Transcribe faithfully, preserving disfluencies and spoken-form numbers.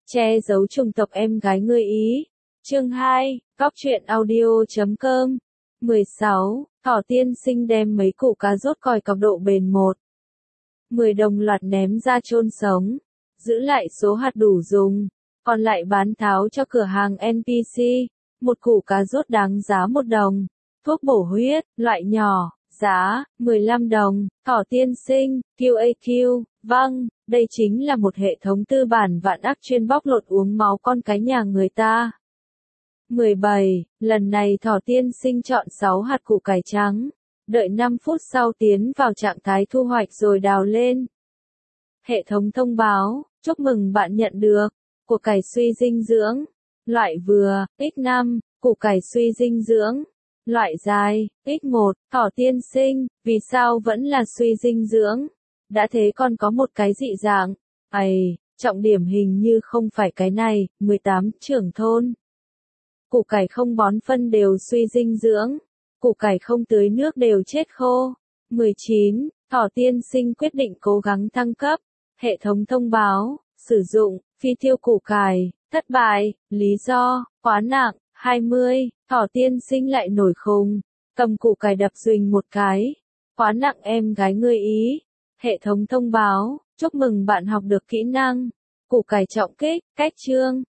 Che giấu chủng tộc em gái ngươi Ý. Chương hai, Góc truyện audio chấm com. mười sáu. Thỏ tiên sinh đem mấy củ cà rốt còi cọc độ bền một mười đồng loạt ném ra chôn sống, giữ lại số hạt đủ dùng, còn lại bán tháo cho cửa hàng en pê xê. Một củ cà rốt đáng giá một đồng. Thuốc bổ huyết, loại nhỏ, giá mười lăm đồng. Thỏ tiên sinh, quy a quy, vâng, đây chính là một hệ thống tư bản vạn ác chuyên bóc lột uống máu con cái nhà người ta. mười bảy. Lần này thỏ tiên sinh chọn sáu hạt củ cải trắng, đợi năm phút sau tiến vào trạng thái thu hoạch rồi đào lên. Hệ thống thông báo, chúc mừng bạn nhận được, củ cải suy dinh dưỡng, loại vừa, x năm, củ cải suy dinh dưỡng, loại dài, x một, thỏ tiên sinh, vì sao vẫn là suy dinh dưỡng? Đã thế còn có một cái dị dạng, ầy, trọng điểm hình như không phải cái này. mười tám. Trưởng thôn. Củ cải không bón phân đều suy dinh dưỡng, củ cải không tưới nước đều chết khô. mười chín. Thỏ tiên sinh quyết định cố gắng thăng cấp. Hệ thống thông báo, sử dụng, phi tiêu củ cải, thất bại, lý do, quá nặng. hai mươi. Thỏ tiên sinh lại nổi khùng, cầm củ cải đập dùnh một cái. Quá nặng em gái ngươi Ý. Hệ thống thông báo, chúc mừng bạn học được kỹ năng củ cải trọng kích, cách chương.